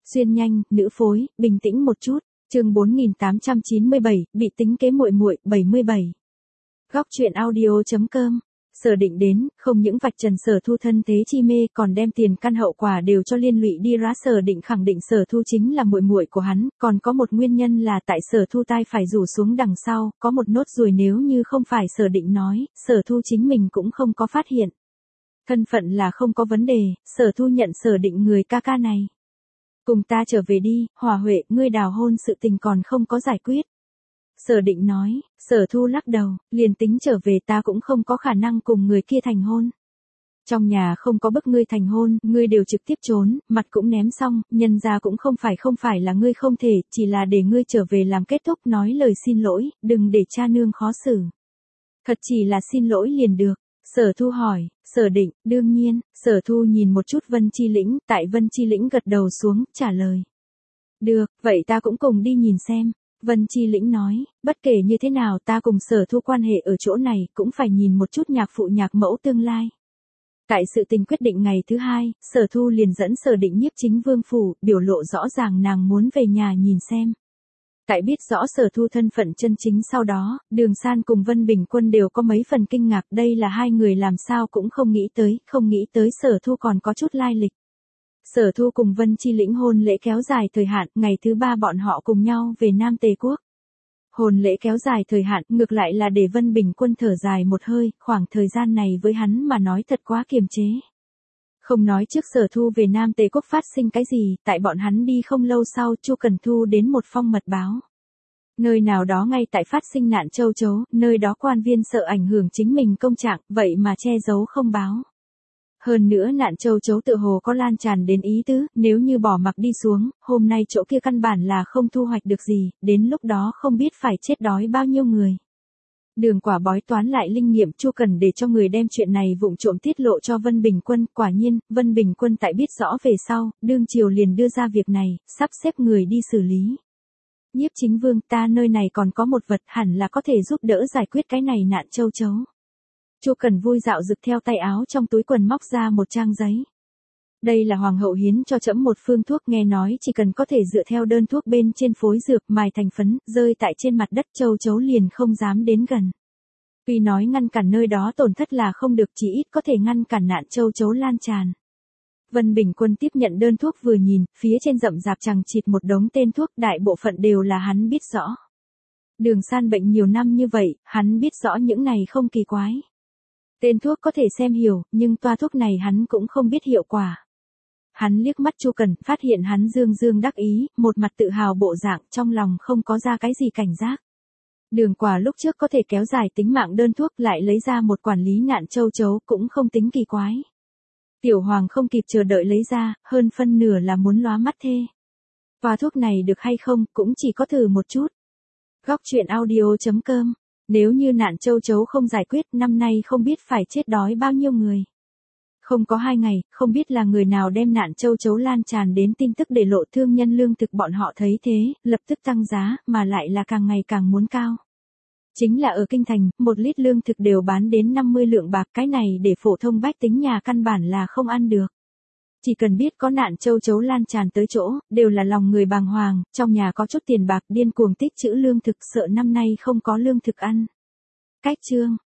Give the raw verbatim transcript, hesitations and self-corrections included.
Xuyên nhanh, nữ phối, bình tĩnh một chút. Chương bốn nghìn tám trăm chín mươi bảy, bị tính kế muội muội, bảy mươi bảy. Góc truyện audio chấm com. Sở Định đến, không những vạch trần Sở Thu thân thế chi mê, còn đem tiền căn hậu quả đều cho liên lụy đi ra. Sở Định khẳng định Sở Thu chính là muội muội của hắn, còn có một nguyên nhân là tại Sở Thu tai phải rủ xuống đằng sau, có một nốt ruồi, nếu như không phải Sở Định nói, Sở Thu chính mình cũng không có phát hiện. Thân phận là không có vấn đề, Sở Thu nhận Sở Định người ca ca này. Cùng ta trở về đi, Hòa Huệ, ngươi đào hôn sự tình còn không có giải quyết. Sở Định nói. Sở Thu lắc đầu, liền tính trở về ta cũng không có khả năng cùng người kia thành hôn. Trong nhà không có bức ngươi thành hôn, ngươi đều trực tiếp trốn, mặt cũng ném xong, nhân ra cũng không phải không phải là ngươi không thể, chỉ là để ngươi trở về làm kết thúc, nói lời xin lỗi, đừng để cha nương khó xử. Thật chỉ là xin lỗi liền được. Sở Thu hỏi. Sở Định, đương nhiên. Sở Thu nhìn một chút Vân Chi Lĩnh, tại Vân Chi Lĩnh gật đầu xuống, trả lời. Được, vậy ta cũng cùng đi nhìn xem. Vân Chi Lĩnh nói, bất kể như thế nào ta cùng Sở Thu quan hệ ở chỗ này, cũng phải nhìn một chút nhạc phụ nhạc mẫu tương lai. Tại sự tình quyết định ngày thứ hai, Sở Thu liền dẫn Sở Định nhiếp chính vương phủ, biểu lộ rõ ràng nàng muốn về nhà nhìn xem. Tại biết rõ Sở Thu thân phận chân chính sau đó, Đường San cùng Vân Bình Quân đều có mấy phần kinh ngạc, đây là hai người làm sao cũng không nghĩ tới, không nghĩ tới Sở Thu còn có chút lai lịch. Sở Thu cùng Vân Chi Lĩnh hôn lễ kéo dài thời hạn, ngày thứ ba bọn họ cùng nhau về Nam Tề Quốc. Hôn lễ kéo dài thời hạn, ngược lại là để Vân Bình Quân thở dài một hơi, khoảng thời gian này với hắn mà nói thật quá kiềm chế. Không nói trước Sở Thu về Nam Tề Quốc phát sinh cái gì, tại bọn hắn đi không lâu sau, Chu Cần thu đến một phong mật báo. Nơi nào đó ngay tại phát sinh nạn châu chấu, nơi đó quan viên sợ ảnh hưởng chính mình công trạng, vậy mà che giấu không báo. Hơn nữa nạn châu chấu tựa hồ có lan tràn đến ý tứ, nếu như bỏ mặc đi xuống, hôm nay chỗ kia căn bản là không thu hoạch được gì, đến lúc đó không biết phải chết đói bao nhiêu người. Đường Quả bói toán lại linh nghiệm, Chu Cần để cho người đem chuyện này vụng trộm tiết lộ cho Vân Bình Quân, quả nhiên, Vân Bình Quân tại biết rõ về sau, đương triều liền đưa ra việc này, sắp xếp người đi xử lý. Nhiếp chính vương, ta nơi này còn có một vật hẳn là có thể giúp đỡ giải quyết cái này nạn châu chấu. Chu Cần vui dạo rực theo tay áo trong túi quần móc ra một trang giấy. Đây là hoàng hậu hiến cho trẫm một phương thuốc, nghe nói chỉ cần có thể dựa theo đơn thuốc bên trên phối dược mài thành phấn, rơi tại trên mặt đất châu chấu liền không dám đến gần. Tuy nói ngăn cản nơi đó tổn thất là không được, chỉ ít có thể ngăn cản nạn châu chấu lan tràn. Vân Bình Quân tiếp nhận đơn thuốc vừa nhìn, phía trên rậm rạp chằng chịt một đống tên thuốc, đại bộ phận đều là hắn biết rõ. Đường San bệnh nhiều năm như vậy, hắn biết rõ những này không kỳ quái. Tên thuốc có thể xem hiểu, nhưng toa thuốc này hắn cũng không biết hiệu quả. Hắn liếc mắt Chu Cần, phát hiện hắn dương dương đắc ý, một mặt tự hào bộ dạng, trong lòng không có ra cái gì cảnh giác. Đường Quả lúc trước có thể kéo dài tính mạng đơn thuốc, lại lấy ra một quản lý nạn châu chấu, cũng không tính kỳ quái. Tiểu Hoàng không kịp chờ đợi lấy ra, hơn phân nửa là muốn lóa mắt thê. Toa thuốc này được hay không, cũng chỉ có thử một chút. Góc truyện audio chấm com. Nếu như nạn châu chấu không giải quyết, năm nay không biết phải chết đói bao nhiêu người. Không có hai ngày, không biết là người nào đem nạn châu chấu lan tràn đến tin tức để lộ, thương nhân lương thực bọn họ thấy thế, lập tức tăng giá, mà lại là càng ngày càng muốn cao. Chính là ở Kinh Thành, một lít lương thực đều bán đến năm mươi lượng bạc, cái này để phổ thông bách tính nhà căn bản là không ăn được. Chỉ cần biết có nạn châu chấu lan tràn tới chỗ, đều là lòng người bàng hoàng, trong nhà có chút tiền bạc điên cuồng tích trữ lương thực, sợ năm nay không có lương thực ăn. Cách chương.